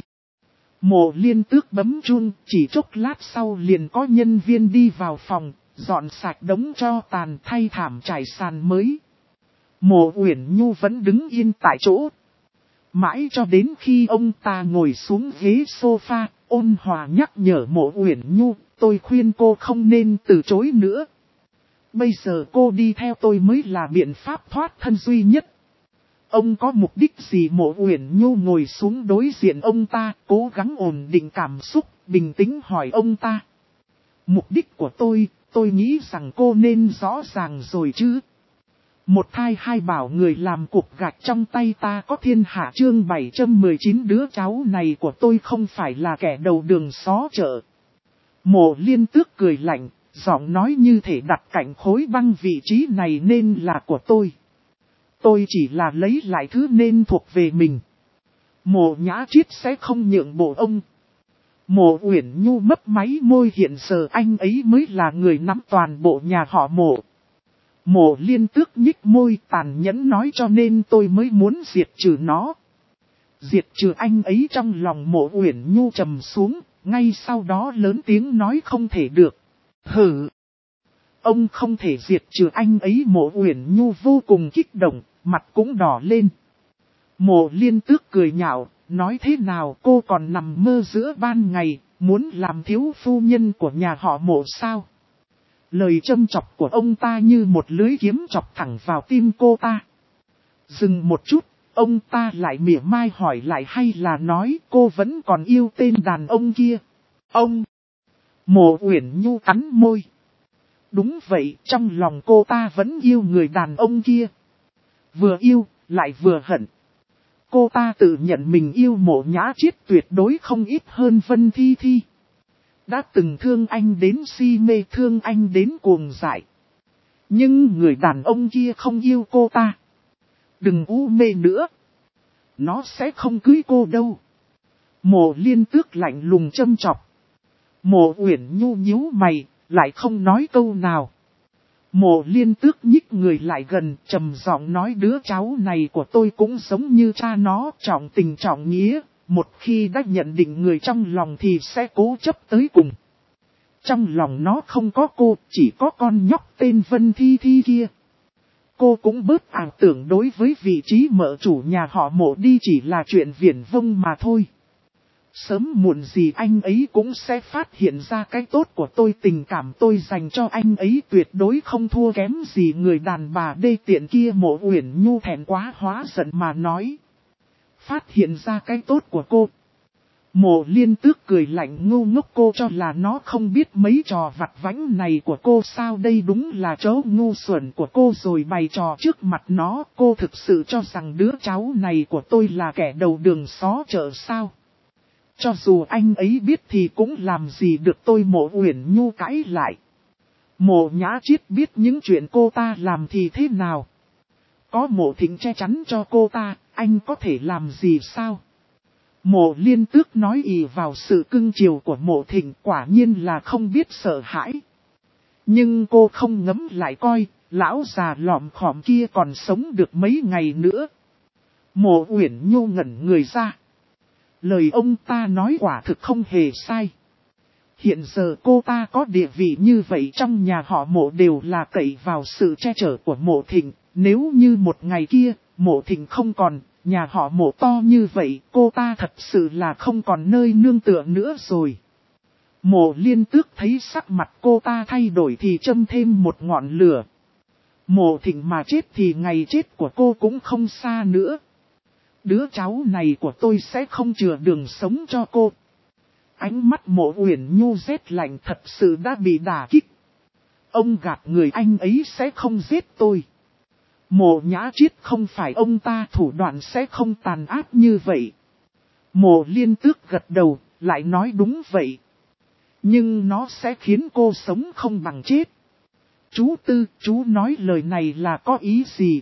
Mộ Liên Tước bấm chuông, chỉ chốc lát sau liền có nhân viên đi vào phòng, dọn sạch đống tro tàn thay thảm trải sàn mới. Mộ Uyển Nhu vẫn đứng yên tại chỗ. Mãi cho đến khi ông ta ngồi xuống ghế sofa, ôn hòa nhắc nhở Mộ Uyển Nhu, tôi khuyên cô không nên từ chối nữa. Bây giờ cô đi theo tôi mới là biện pháp thoát thân duy nhất. Ông có mục đích gì? Mộ Uyển Nhu ngồi xuống đối diện ông ta, cố gắng ổn định cảm xúc, bình tĩnh hỏi ông ta. Mục đích của tôi nghĩ rằng cô nên rõ ràng rồi chứ. Một thai hai bảo người làm cục gạch trong tay ta có thiên hạ. Chương 719 đứa cháu này của tôi không phải là kẻ đầu đường xó chợ. Mộ Liên Tước cười lạnh, giọng nói như thể đặt cạnh khối băng, vị trí này nên là của tôi. Tôi chỉ là lấy lại thứ nên thuộc về mình. Mộ Nhã Triết sẽ không nhượng bộ ông. Mộ Uyển Nhu mấp máy môi, hiện giờ anh ấy mới là người nắm toàn bộ nhà họ Mộ. Mộ Liên Tước nhích môi tàn nhẫn nói, cho nên tôi mới muốn diệt trừ nó. Diệt trừ anh ấy? Trong lòng Mộ Uyển Nhu trầm xuống, ngay sau đó lớn tiếng nói, không thể được. Hử! Ông không thể diệt trừ anh ấy? Mộ Uyển Nhu vô cùng kích động, mặt cũng đỏ lên. Mộ Liên Tước cười nhạo, nói thế nào, cô còn nằm mơ giữa ban ngày, muốn làm thiếu phu nhân của nhà họ Mộ sao? Lời châm chọc của ông ta như một lưới kiếm chọc thẳng vào tim cô ta. Dừng một chút, ông ta lại mỉa mai hỏi lại, hay là nói cô vẫn còn yêu tên đàn ông kia? Ông! Mộ Uyển Nhu cắn môi. Đúng vậy, trong lòng cô ta vẫn yêu người đàn ông kia. Vừa yêu, lại vừa hận. Cô ta tự nhận mình yêu Mộ Nhã Triết tuyệt đối không ít hơn Vân Thi Thi. Đã từng thương anh đến si mê, thương anh đến cuồng dại. Nhưng người đàn ông kia không yêu cô ta. Đừng u mê nữa. Nó sẽ không cưới cô đâu. Mộ Liên Tước lạnh lùng châm chọc. Mộ Uyển Nhu nhíu mày, lại không nói câu nào. Mộ Liên Tước nhích người lại gần, trầm giọng nói, đứa cháu này của tôi cũng giống như cha nó, trọng tình trọng nghĩa. Một khi đã nhận định người trong lòng thì sẽ cố chấp tới cùng. Trong lòng nó không có cô, chỉ có con nhóc tên Vân Thi Thi kia. Cô cũng bớt ảo tưởng đối với vị trí mợ chủ nhà họ Mộ đi, chỉ là chuyện viển vông mà thôi. Sớm muộn gì anh ấy cũng sẽ phát hiện ra cái tốt của tôi, tình cảm tôi dành cho anh ấy tuyệt đối không thua kém gì người đàn bà đê tiện kia. Mộ Uyển Nhu thẹn quá hóa giận mà nói. Phát hiện ra cái tốt của cô. Mộ Liên Tước cười lạnh, ngu ngốc, cô cho là nó không biết mấy trò vặt vãnh này của cô sao? Đây đúng là chỗ ngu xuẩn của cô rồi, bày trò trước mặt nó. Cô thực sự cho rằng đứa cháu này của tôi là kẻ đầu đường xó chợ sao? Cho dù anh ấy biết thì cũng làm gì được tôi? Mộ Uyển Nhu cãi lại. Mộ Nhã Triết biết những chuyện cô ta làm thì thế nào? Có Mộ Thịnh che chắn cho cô ta, anh có thể làm gì sao? Mộ Liên Tước nói ỷ vào sự cưng chiều của Mộ Thịnh, quả nhiên là không biết sợ hãi. Nhưng cô không ngẫm lại coi, lão già lọm khọm kia còn sống được mấy ngày nữa. Mộ Uyển Nhu ngẩn người ra. Lời ông ta nói quả thực không hề sai. Hiện giờ cô ta có địa vị như vậy trong nhà họ Mộ đều là cậy vào sự che chở của Mộ Thịnh. Nếu như một ngày kia, Mộ Thịnh không còn, nhà họ Mộ to như vậy, cô ta thật sự là không còn nơi nương tựa nữa rồi. Mộ Liên Tước thấy sắc mặt cô ta thay đổi thì châm thêm một ngọn lửa. Mộ Thịnh mà chết thì ngày chết của cô cũng không xa nữa. Đứa cháu này của tôi sẽ không chừa đường sống cho cô. Ánh mắt Mộ Uyển Nhu rét lạnh, thật sự đã bị đả kích. Ông gạt người, anh ấy sẽ không giết tôi. Mộ Nhã Triết không phải ông ta, thủ đoạn sẽ không tàn ác như vậy. Mộ Liên Tước gật đầu, lại nói đúng vậy. Nhưng nó sẽ khiến cô sống không bằng chết. Chú Tư, chú nói lời này là có ý gì?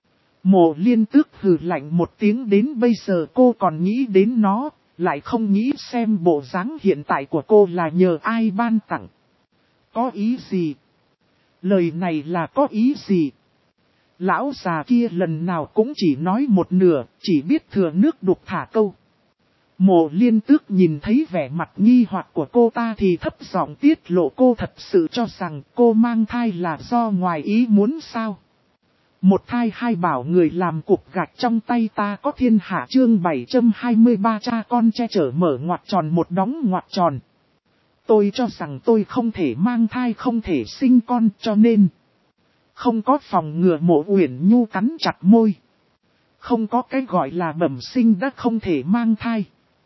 Mộ Liên Tước hừ lạnh một tiếng, đến bây giờ cô còn nghĩ đến nó, lại không nghĩ xem bộ dáng hiện tại của cô là nhờ ai ban tặng. Có ý gì? Lời này là có ý gì? Lão già kia lần nào cũng chỉ nói một nửa, chỉ biết thừa nước đục thả câu. Mộ Liên Tước nhìn thấy vẻ mặt nghi hoặc của cô ta thì thấp giọng tiết lộ cô thật sự cho rằng cô mang thai là do ngoài ý muốn sao. Một thai hai bảo người làm cục gạch trong tay ta có thiên hạ chương 723 cha con che chở mở ngoặc tròn một đóng ngoặc tròn. Tôi cho rằng tôi không thể mang thai không thể sinh con cho nên không có phòng ngừa. Mộ Uyển Nhu cắn chặt môi. Không có cái gọi là bẩm sinh đã không thể mang thai.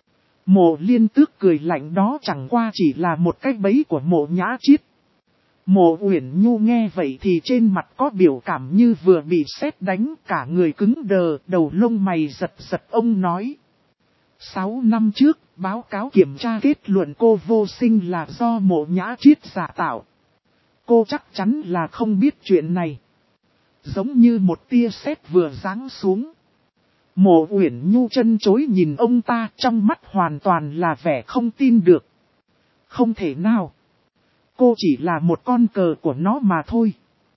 Mộ Liên Tước cười lạnh đó chẳng qua chỉ là một cái bẫy của Mộ Nhã Chiết. Mộ Uyển Nhu nghe vậy thì trên mặt có biểu cảm như vừa bị sét đánh, cả người cứng đờ, đầu lông mày giật giật. Ông nói. 6 năm trước, báo cáo kiểm tra kết luận cô vô sinh là do Mộ Nhã Chiết giả tạo. Cô chắc chắn là không biết chuyện này. Giống như một tia sét vừa giáng xuống. Mộ Uyển Nhu chân chối nhìn ông ta, trong mắt hoàn toàn là vẻ không tin được. Không thể nào. Cô chỉ là một con cờ của nó mà thôi.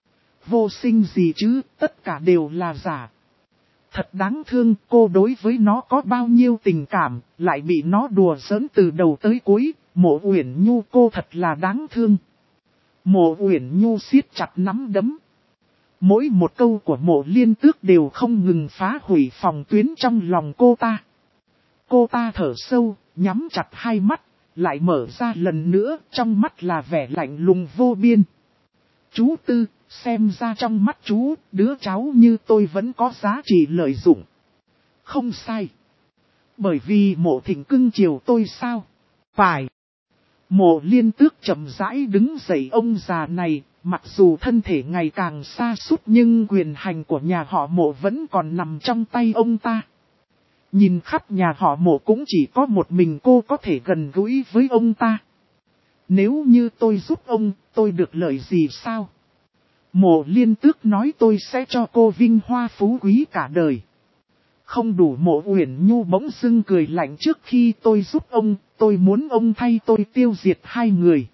Vô sinh gì chứ, tất cả đều là giả. Thật đáng thương, cô đối với nó có bao nhiêu tình cảm, lại bị nó đùa giỡn từ đầu tới cuối. Mộ Uyển Nhu, cô thật là đáng thương. Mộ Uyển Nhu siết chặt nắm đấm. Mỗi một câu của Mộ Liên Tước đều không ngừng phá hủy phòng tuyến trong lòng cô ta. Cô ta thở sâu, nhắm chặt hai mắt, lại mở ra lần nữa, trong mắt là vẻ lạnh lùng vô biên. Chú Tư, xem ra trong mắt chú, đứa cháu như tôi vẫn có giá trị lợi dụng. Không sai. Bởi vì Mộ Thịnh cưng chiều tôi sao? Phải. Mộ Liên Tước chậm rãi đứng dậy. Ông già này, mặc dù thân thể ngày càng sa sút nhưng quyền hành của nhà họ Mộ vẫn còn nằm trong tay ông ta. Nhìn khắp nhà họ Mộ cũng chỉ có một mình cô có thể gần gũi với ông ta. Nếu như tôi giúp ông, tôi được lợi gì sao? Mộ Liên Tước nói tôi sẽ cho cô vinh hoa phú quý cả đời. Không đủ. Mộ Uyển Nhu bỗng dưng cười lạnh. Trước khi tôi giúp ông, tôi muốn ông thay tôi tiêu diệt hai người.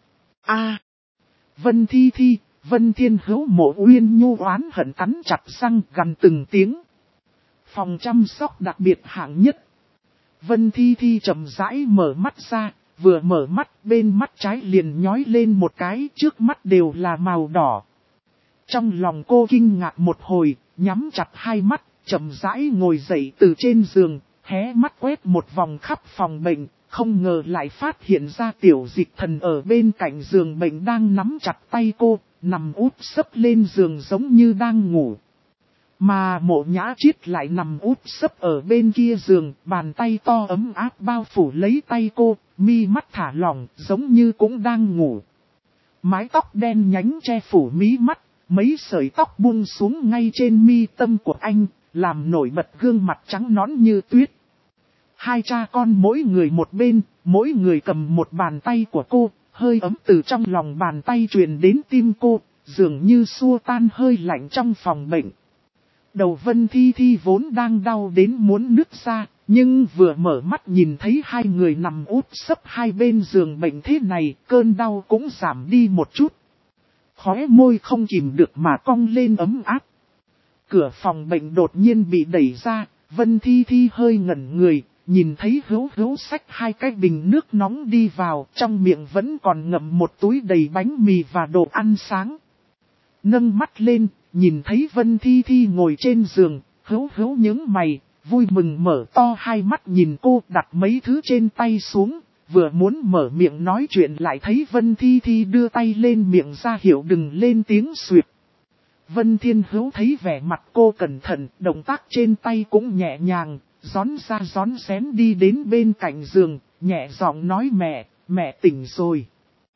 Vân Thi Thi, Vân Thiên Hữu. Mộ Uyển Nhu oán hận cắn chặt răng gằn từng tiếng. Phòng chăm sóc đặc biệt hạng nhất. Vân Thi Thi chậm rãi mở mắt ra, vừa mở mắt bên mắt trái liền nhói lên một cái, trước mắt đều là màu đỏ. Trong lòng cô kinh ngạc một hồi, nhắm chặt hai mắt, chậm rãi ngồi dậy từ trên giường, hé mắt quét một vòng khắp phòng bệnh, không ngờ lại phát hiện ra Tiểu Dịch Thần ở bên cạnh giường bệnh đang nắm chặt tay cô, nằm úp sấp lên giường giống như đang ngủ. Mà Mộ Nhã Chiết lại nằm úp sấp ở bên kia giường, bàn tay to ấm áp bao phủ lấy tay cô, mi mắt thả lỏng giống như cũng đang ngủ. Mái tóc đen nhánh che phủ mí mắt, mấy sợi tóc buông xuống ngay trên mi tâm của anh, làm nổi bật gương mặt trắng nõn như tuyết. Hai cha con mỗi người một bên, mỗi người cầm một bàn tay của cô, hơi ấm từ trong lòng bàn tay truyền đến tim cô, dường như xua tan hơi lạnh trong phòng bệnh. Đầu Vân Thi Thi vốn đang đau đến muốn nứt ra, nhưng vừa mở mắt nhìn thấy hai người nằm úp sấp hai bên giường bệnh thế này, cơn đau cũng giảm đi một chút. Khóe môi không kìm được mà cong lên ấm áp. Cửa phòng bệnh đột nhiên bị đẩy ra, Vân Thi Thi hơi ngẩn người, nhìn thấy Hữu xách hai cái bình nước nóng đi vào, trong miệng vẫn còn ngậm một túi đầy bánh mì và đồ ăn sáng. Nâng mắt lên, nhìn thấy Vân Thi Thi ngồi trên giường, Hữu nhướng mày, vui mừng mở to hai mắt nhìn cô, đặt mấy thứ trên tay xuống, vừa muốn mở miệng nói chuyện lại thấy Vân Thi Thi đưa tay lên miệng ra hiệu đừng lên tiếng xuyệt. Vân Thiên Hữu thấy vẻ mặt cô cẩn thận, động tác trên tay cũng nhẹ nhàng, rón ra rón xén đi đến bên cạnh giường, nhẹ giọng nói mẹ tỉnh rồi.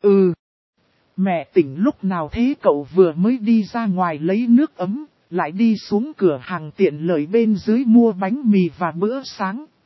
Mẹ tỉnh lúc nào thế? Cậu vừa mới đi ra ngoài lấy nước ấm, lại đi xuống cửa hàng tiện lợi bên dưới mua bánh mì và bữa sáng.